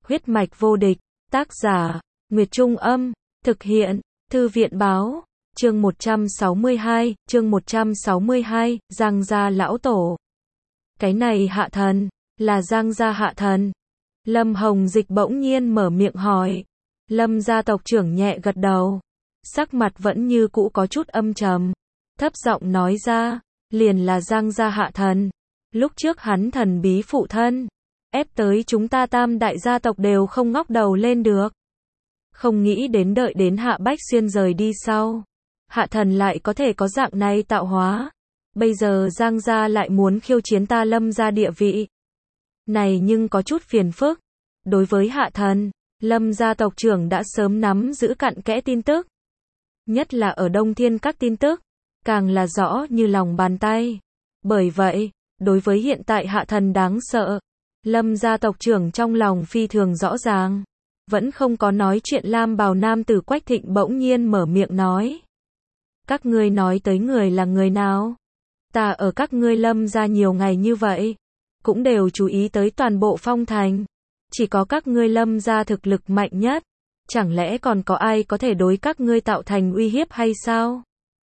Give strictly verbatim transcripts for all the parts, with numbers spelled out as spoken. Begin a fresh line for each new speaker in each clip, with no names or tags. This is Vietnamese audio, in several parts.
Huyết mạch vô địch, tác giả, Nguyệt Trung Âm, thực hiện, Thư viện Báo, chương một trăm sáu mươi hai, chương một trăm sáu mươi hai, Giang gia lão tổ. Cái này Hạ Thần, là Giang gia Hạ Thần. Lâm Hồng Dịch bỗng nhiên mở miệng hỏi. Lâm gia tộc trưởng nhẹ gật đầu, sắc mặt vẫn như cũ có chút âm trầm, thấp giọng nói ra, liền là Giang gia Hạ Thần. Lúc trước hắn thần bí phụ thân, ép tới chúng ta tam đại gia tộc đều không ngóc đầu lên được. Không nghĩ đến đợi đến Hạ Bách Xuyên rời đi sau, Hạ Thần lại có thể có dạng này tạo hóa. Bây giờ Giang gia lại muốn khiêu chiến ta Lâm gia địa vị. Này nhưng có chút phiền phức. Đối với Hạ Thần, Lâm gia tộc trưởng đã sớm nắm giữ cặn kẽ tin tức. Nhất là ở Đông Thiên các tin tức, càng là rõ như lòng bàn tay. Bởi vậy, đối với hiện tại Hạ Thần đáng sợ, Lâm gia tộc trưởng trong lòng phi thường rõ ràng. Vẫn không có nói chuyện lam bào nam tử Quách Thịnh bỗng nhiên mở miệng nói. Các ngươi nói tới người là người nào? Ta ở các ngươi Lâm gia nhiều ngày như vậy, cũng đều chú ý tới toàn bộ phong thành. Chỉ có các ngươi Lâm gia thực lực mạnh nhất. Chẳng lẽ còn có ai có thể đối các ngươi tạo thành uy hiếp hay sao?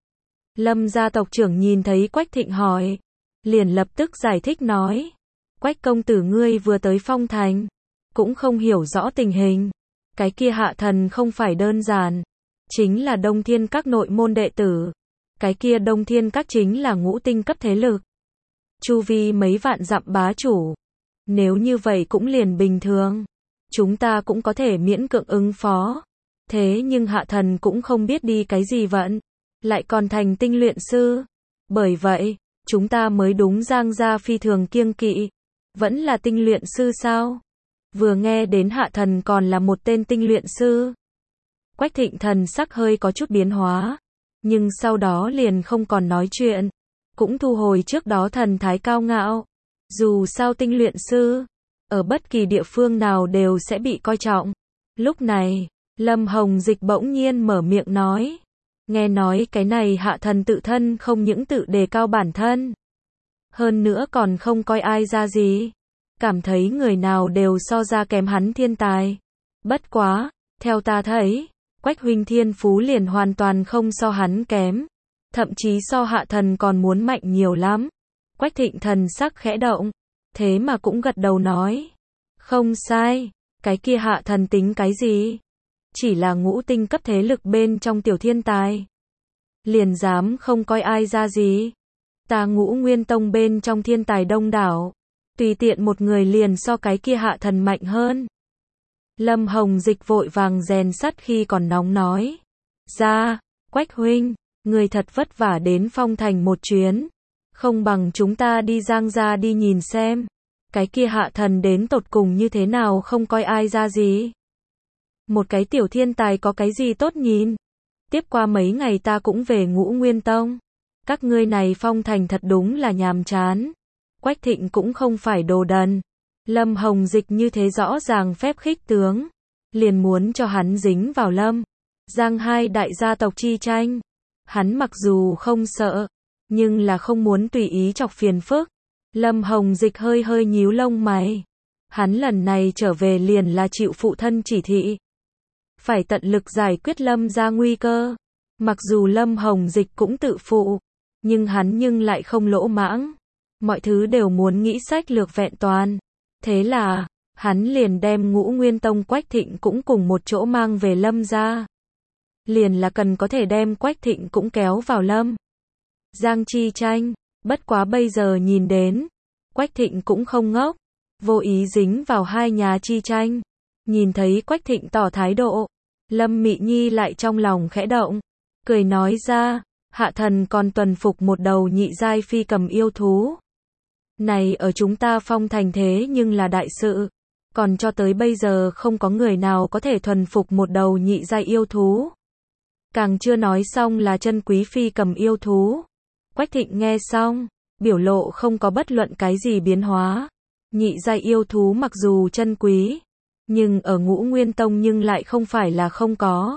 Lâm gia tộc trưởng nhìn thấy Quách Thịnh hỏi, liền lập tức giải thích nói. Quách công tử ngươi vừa tới phong thành, cũng không hiểu rõ tình hình. Cái kia Hạ Thần không phải đơn giản, chính là Đông Thiên các nội môn đệ tử. Cái kia Đông Thiên các chính là ngũ tinh cấp thế lực, chu vi mấy vạn dặm bá chủ. Nếu như vậy cũng liền bình thường, chúng ta cũng có thể miễn cưỡng ứng phó. Thế nhưng Hạ Thần cũng không biết đi cái gì vận, lại còn thành tinh luyện sư. Bởi vậy, chúng ta mới đúng Giang gia phi thường kiêng kỵ. Vẫn là tinh luyện sư sao? Vừa nghe đến Hạ Thần còn là một tên tinh luyện sư, Quách Thịnh thần sắc hơi có chút biến hóa, nhưng sau đó liền không còn nói chuyện, cũng thu hồi trước đó thần thái cao ngạo. Dù sao tinh luyện sư, ở bất kỳ địa phương nào đều sẽ bị coi trọng. Lúc này, Lâm Hồng Dịch bỗng nhiên mở miệng nói. Nghe nói cái này Hạ Thần tự thân không những tự đề cao bản thân, hơn nữa còn không coi ai ra gì. Cảm thấy người nào đều so ra kém hắn thiên tài. Bất quá, theo ta thấy, Quách huynh thiên phú liền hoàn toàn không so hắn kém. Thậm chí so Hạ Thần còn muốn mạnh nhiều lắm. Quách Thịnh thần sắc khẽ động, thế mà cũng gật đầu nói. Không sai, cái kia Hạ Thần tính cái gì? Chỉ là ngũ tinh cấp thế lực bên trong tiểu thiên tài. Liền dám không coi ai ra gì. Ta Ngũ Nguyên Tông bên trong thiên tài đông đảo, tùy tiện một người liền so cái kia Hạ Thần mạnh hơn. Lâm Hồng Dịch vội vàng rèn sắt khi còn nóng nói. Ra, Quách huynh, người thật vất vả đến phong thành một chuyến. Không bằng chúng ta đi Giang gia đi nhìn xem. Cái kia Hạ Thần đến tột cùng như thế nào không coi ai ra gì. Một cái tiểu thiên tài có cái gì tốt nhìn. Tiếp qua mấy ngày ta cũng về Ngũ Nguyên Tông. Các ngươi này phong thành thật đúng là nhàm chán. Quách Thịnh cũng không phải đồ đần. Lâm Hồng Dịch như thế rõ ràng phép khích tướng, liền muốn cho hắn dính vào Lâm Giang hai đại gia tộc chi tranh. Hắn mặc dù không sợ, nhưng là không muốn tùy ý chọc phiền phức. Lâm Hồng Dịch hơi hơi nhíu lông mày. Hắn lần này trở về liền là chịu phụ thân chỉ thị, phải tận lực giải quyết Lâm gia nguy cơ. Mặc dù Lâm Hồng Dịch cũng tự phụ, nhưng hắn nhưng lại không lỗ mãng. Mọi thứ đều muốn nghĩ sách lược vẹn toàn. Thế là, hắn liền đem Ngũ Nguyên Tông Quách Thịnh cũng cùng một chỗ mang về Lâm gia. Liền là cần có thể đem Quách Thịnh cũng kéo vào Lâm Giang chi tranh. Bất quá bây giờ nhìn đến, Quách Thịnh cũng không ngốc, vô ý dính vào hai nhà chi tranh. Nhìn thấy Quách Thịnh tỏ thái độ, Lâm Mị Nhi lại trong lòng khẽ động, cười nói ra, Hạ Thần còn tuần phục một đầu nhị giai phi cầm yêu thú. Này ở chúng ta phong thành thế nhưng là đại sự, còn cho tới bây giờ không có người nào có thể thuần phục một đầu nhị giai yêu thú. Càng chưa nói xong là chân quý phi cầm yêu thú. Quách Thịnh nghe xong, biểu lộ không có bất luận cái gì biến hóa. Nhị giai yêu thú mặc dù chân quý, nhưng ở Ngũ Nguyên Tông nhưng lại không phải là không có.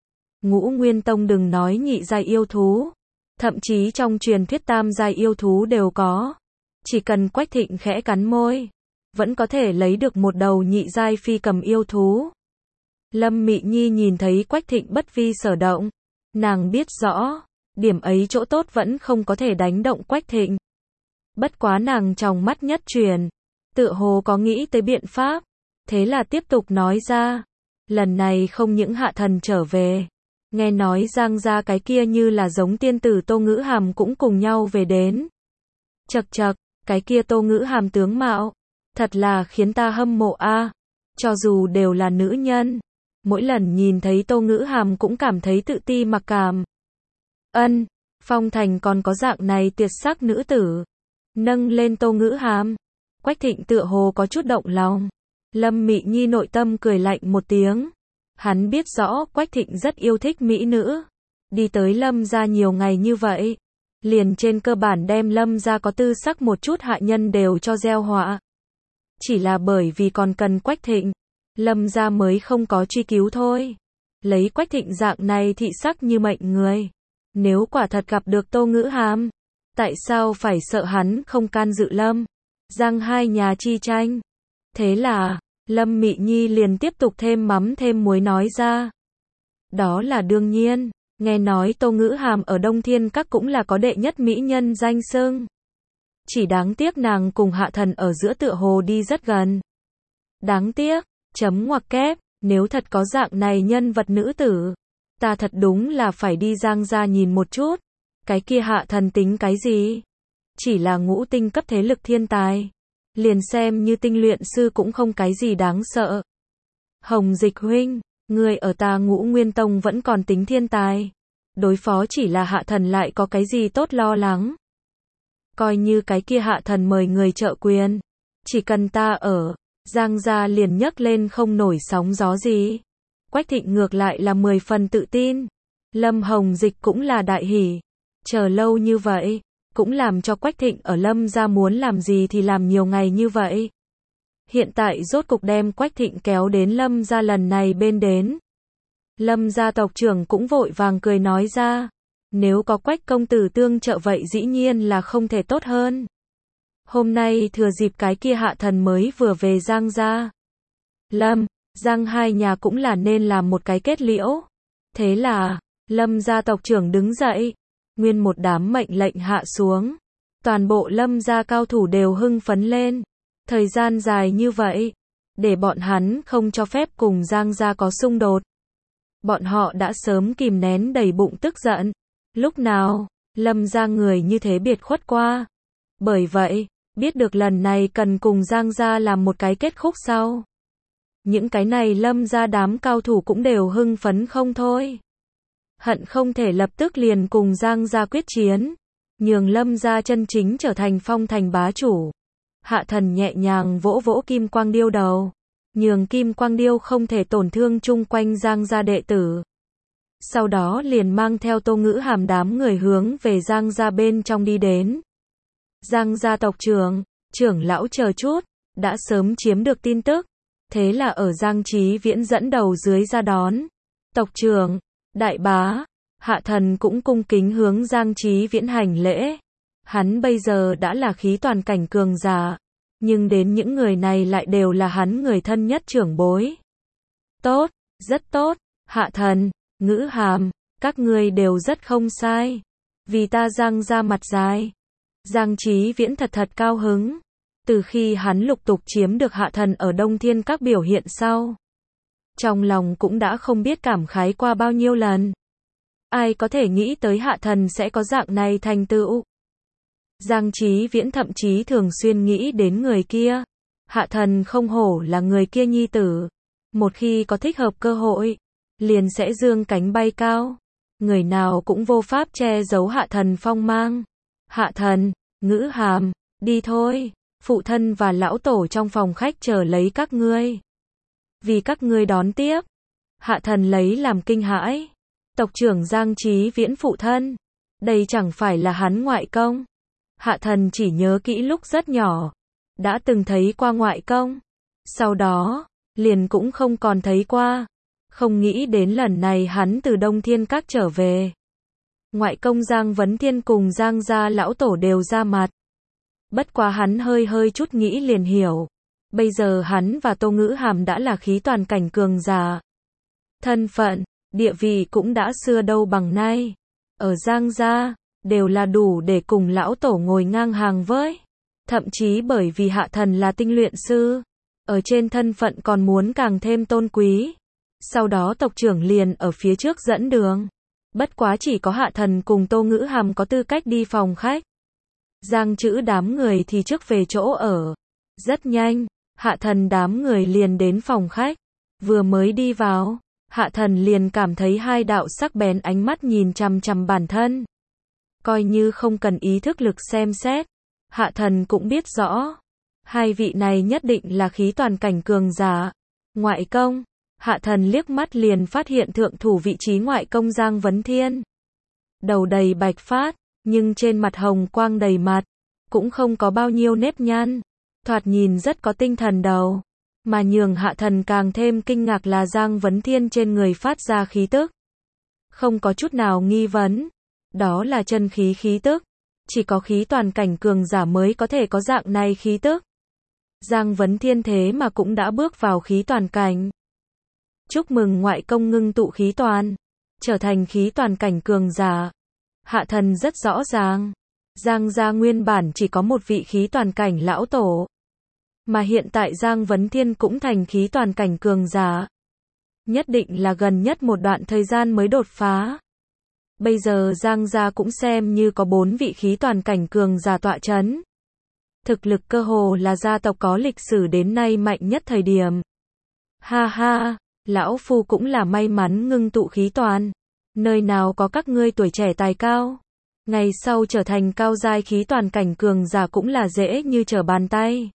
Ngũ Nguyên Tông đừng nói nhị giai yêu thú, thậm chí trong truyền thuyết tam giai yêu thú đều có. Chỉ cần Quách Thịnh khẽ cắn môi, vẫn có thể lấy được một đầu nhị giai phi cầm yêu thú. Lâm Mị Nhi nhìn thấy Quách Thịnh bất vi sở động, nàng biết rõ, điểm ấy chỗ tốt vẫn không có thể đánh động Quách Thịnh. Bất quá nàng trong mắt nhất chuyển, tựa hồ có nghĩ tới biện pháp, thế là tiếp tục nói ra, lần này không những hạ thần trở về, nghe nói Giang gia cái kia như là giống tiên tử Tô Ngữ Hàm cũng cùng nhau về đến. Chậc chậc, cái kia Tô Ngữ Hàm tướng mạo, thật là khiến ta hâm mộ a. Cho dù đều là nữ nhân, mỗi lần nhìn thấy Tô Ngữ Hàm cũng cảm thấy tự ti mặc cảm. Ân, Phong Thành còn có dạng này tuyệt sắc nữ tử. Nâng lên Tô Ngữ Hàm, Quách Thịnh tựa hồ có chút động lòng. Lâm Mị Nhi nội tâm cười lạnh một tiếng. Hắn biết rõ Quách Thịnh rất yêu thích mỹ nữ. Đi tới Lâm gia nhiều ngày như vậy, liền trên cơ bản đem Lâm gia có tư sắc một chút hạ nhân đều cho gieo họa. Chỉ là bởi vì còn cần Quách Thịnh, Lâm gia mới không có truy cứu thôi. Lấy Quách Thịnh dạng này thị sắc như mệnh người, nếu quả thật gặp được Tô Ngữ Hàm, tại sao phải sợ hắn không can dự Lâm Giang hai nhà chi tranh? Thế là, Lâm Mị Nhi liền tiếp tục thêm mắm thêm muối nói ra. Đó là đương nhiên, nghe nói Tô Ngữ Hàm ở Đông Thiên Các cũng là có đệ nhất mỹ nhân danh xưng. Chỉ đáng tiếc nàng cùng hạ thần ở giữa tựa hồ đi rất gần. Đáng tiếc, chấm ngoặc kép, nếu thật có dạng này nhân vật nữ tử, ta thật đúng là phải đi Giang gia nhìn một chút. Cái kia hạ thần tính cái gì? Chỉ là ngũ tinh cấp thế lực thiên tài. Liền xem như tinh luyện sư cũng không cái gì đáng sợ. Hồng Dịch huynh, người ở ta Ngũ Nguyên Tông vẫn còn tính thiên tài. Đối phó chỉ là hạ thần lại có cái gì tốt lo lắng. Coi như cái kia hạ thần mời người trợ quyền. Chỉ cần ta ở, Giang gia liền nhấc lên không nổi sóng gió gì. Quách Thịnh ngược lại là mười phần tự tin. Lâm Hồng Dịch cũng là đại hỉ. Chờ lâu như vậy, cũng làm cho Quách Thịnh ở Lâm gia muốn làm gì thì làm nhiều ngày như vậy. Hiện tại rốt cục đem Quách Thịnh kéo đến Lâm gia lần này bên đến. Lâm gia tộc trưởng cũng vội vàng cười nói ra, nếu có Quách công tử tương trợ vậy dĩ nhiên là không thể tốt hơn. Hôm nay thừa dịp cái kia hạ thần mới vừa về Giang gia, Lâm, Giang hai nhà cũng là nên làm một cái kết liễu. Thế là, Lâm gia tộc trưởng đứng dậy, nguyên một đám mệnh lệnh hạ xuống. Toàn bộ Lâm gia cao thủ đều hưng phấn lên. Thời gian dài như vậy, để bọn hắn không cho phép cùng Giang gia có xung đột. Bọn họ đã sớm kìm nén đầy bụng tức giận. Lúc nào, Lâm gia người như thế biệt khuất qua. Bởi vậy, biết được lần này cần cùng Giang gia làm một cái kết khúc sau. Những cái này Lâm gia đám cao thủ cũng đều hưng phấn không thôi. Hận không thể lập tức liền cùng Giang gia quyết chiến, nhường Lâm gia chân chính trở thành Phong Thành bá chủ. Hạ thần nhẹ nhàng vỗ vỗ Kim Quang Điêu đầu, nhường Kim Quang Điêu không thể tổn thương chung quanh Giang gia đệ tử. Sau đó liền mang theo Tô Ngữ Hàm đám người hướng về Giang gia bên trong đi đến. Giang gia tộc trưởng, trưởng lão chờ chút, đã sớm chiếm được tin tức. Thế là ở Giang Chí Viễn dẫn đầu dưới ra đón. Tộc trưởng, đại bá, hạ thần cũng cung kính hướng Giang Chí Viễn hành lễ. Hắn bây giờ đã là khí toàn cảnh cường giả, nhưng đến những người này lại đều là hắn người thân nhất trưởng bối. Tốt, rất tốt, hạ thần, Ngữ Hàm, các ngươi đều rất không sai. Vì ta Giang ra mặt dài. Giang Chí Viễn thật thật cao hứng. Từ khi hắn lục tục chiếm được hạ thần ở Đông Thiên Các biểu hiện sau, trong lòng cũng đã không biết cảm khái qua bao nhiêu lần. Ai có thể nghĩ tới hạ thần sẽ có dạng này thành tựu. Giang Chí Viễn thậm chí thường xuyên nghĩ đến người kia. Hạ thần không hổ là người kia nhi tử. Một khi có thích hợp cơ hội, liền sẽ dương cánh bay cao. Người nào cũng vô pháp che giấu hạ thần phong mang. Hạ thần, Ngữ Hàm, đi thôi. Phụ thân và lão tổ trong phòng khách chờ lấy các ngươi. Vì các ngươi đón tiếp. Hạ thần lấy làm kinh hãi. Tộc trưởng Giang Chí Viễn phụ thân. Đây chẳng phải là hắn ngoại công. Hạ thần chỉ nhớ kỹ lúc rất nhỏ. Đã từng thấy qua ngoại công. Sau đó, liền cũng không còn thấy qua. Không nghĩ đến lần này hắn từ Đông Thiên Các trở về. Ngoại công Giang Vấn Thiên cùng Giang gia lão tổ đều ra mặt. Bất quá hắn hơi hơi chút nghĩ liền hiểu. Bây giờ hắn và Tô Ngữ Hàm đã là khí toàn cảnh cường giả. Thân phận, địa vị cũng đã xưa đâu bằng nay. Ở Giang gia, đều là đủ để cùng lão tổ ngồi ngang hàng với. Thậm chí bởi vì Hạ Thần là tinh luyện sư, ở trên thân phận còn muốn càng thêm tôn quý. Sau đó tộc trưởng liền ở phía trước dẫn đường. Bất quá chỉ có Hạ Thần cùng Tô Ngữ Hàm có tư cách đi phòng khách. Giang Trữ đám người thì trước về chỗ ở. Rất nhanh, Hạ Thần đám người liền đến phòng khách. Vừa mới đi vào, Hạ Thần liền cảm thấy hai đạo sắc bén ánh mắt nhìn chằm chằm bản thân. Coi như không cần ý thức lực xem xét, Hạ Thần cũng biết rõ. Hai vị này nhất định là khí toàn cảnh cường giả. Ngoại công, Hạ Thần liếc mắt liền phát hiện thượng thủ vị trí ngoại công Giang Vấn Thiên. Đầu đầy bạch phát, nhưng trên mặt hồng quang đầy mặt, cũng không có bao nhiêu nếp nhăn. Thoạt nhìn rất có tinh thần đầu. Mà nhường Hạ Thần càng thêm kinh ngạc là Giang Vấn Thiên trên người phát ra khí tức. Không có chút nào nghi vấn. Đó là chân khí khí tức. Chỉ có khí toàn cảnh cường giả mới có thể có dạng này khí tức. Giang Vấn Thiên thế mà cũng đã bước vào khí toàn cảnh. Chúc mừng ngoại công ngưng tụ khí toàn, trở thành khí toàn cảnh cường giả. Hạ Thần rất rõ ràng. Giang gia nguyên bản chỉ có một vị khí toàn cảnh lão tổ. Mà hiện tại Giang Vấn Thiên cũng thành khí toàn cảnh cường giả. Nhất định là gần nhất một đoạn thời gian mới đột phá. Bây giờ Giang gia cũng xem như có bốn vị khí toàn cảnh cường giả tọa chấn. Thực lực cơ hồ là gia tộc có lịch sử đến nay mạnh nhất thời điểm. Ha ha, lão phu cũng là may mắn ngưng tụ khí toàn. Nơi nào có các ngươi tuổi trẻ tài cao. Ngày sau trở thành cao giai khí toàn cảnh cường giả cũng là dễ như trở bàn tay.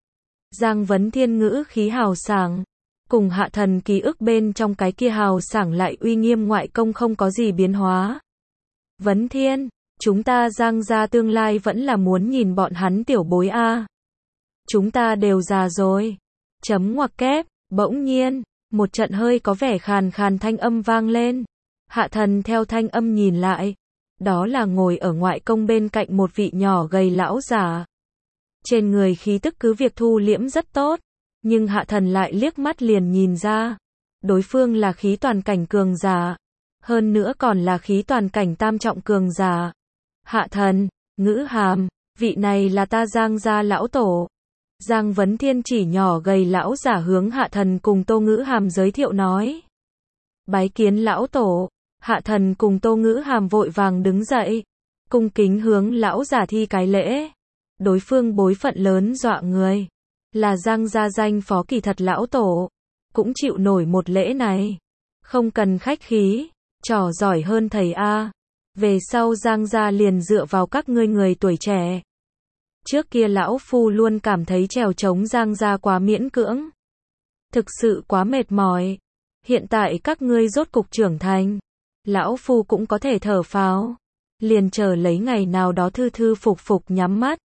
Giang Vấn Thiên ngữ khí hào sảng, cùng Hạ Thần ký ức bên trong cái kia hào sảng lại uy nghiêm ngoại công không có gì biến hóa. Vấn Thiên, chúng ta Giang gia tương lai vẫn là muốn nhìn bọn hắn tiểu bối a. Chúng ta đều già rồi. Chấm ngoặc kép, bỗng nhiên, một trận hơi có vẻ khàn khàn thanh âm vang lên. Hạ Thần theo thanh âm nhìn lại, đó là ngồi ở ngoại công bên cạnh một vị nhỏ gầy lão giả. Trên người khí tức cứ việc thu liễm rất tốt, nhưng Hạ Thần lại liếc mắt liền nhìn ra, đối phương là khí toàn cảnh cường giả, hơn nữa còn là khí toàn cảnh tam trọng cường giả. Hạ Thần, Ngữ Hàm, vị này là ta Giang gia lão tổ. Giang Vấn Thiên chỉ nhỏ gầy lão giả hướng Hạ Thần cùng Tô Ngữ Hàm giới thiệu nói. Bái kiến lão tổ. Hạ Thần cùng Tô Ngữ Hàm vội vàng đứng dậy, cung kính hướng lão giả thi cái lễ. Đối phương bối phận lớn dọa người, là Giang gia danh phó kỳ thật lão tổ, cũng chịu nổi một lễ này. Không cần khách khí, trò giỏi hơn thầy a. Về sau Giang gia liền dựa vào các ngươi người tuổi trẻ. Trước kia lão phu luôn cảm thấy trèo chống Giang gia quá miễn cưỡng, thực sự quá mệt mỏi. Hiện tại các ngươi rốt cục trưởng thành, lão phu cũng có thể thở phào, liền chờ lấy ngày nào đó thư thư phục phục nhắm mắt.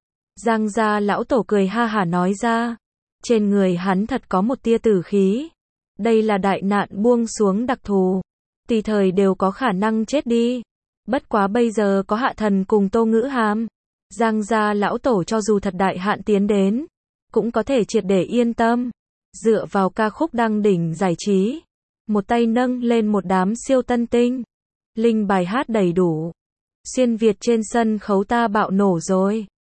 Giang gia lão tổ cười ha hả nói ra, trên người hắn thật có một tia tử khí. Đây là đại nạn buông xuống đặc thù, tùy thời đều có khả năng chết đi. Bất quá bây giờ có Hạ Thần cùng Tô Ngữ Hàm, Giang gia lão tổ cho dù thật đại hạn tiến đến, cũng có thể triệt để yên tâm. Dựa vào ca khúc đăng đỉnh giải trí, một tay nâng lên một đám siêu tân tinh, linh bài hát đầy đủ, xuyên Việt trên sân khấu ta bạo nổ rồi.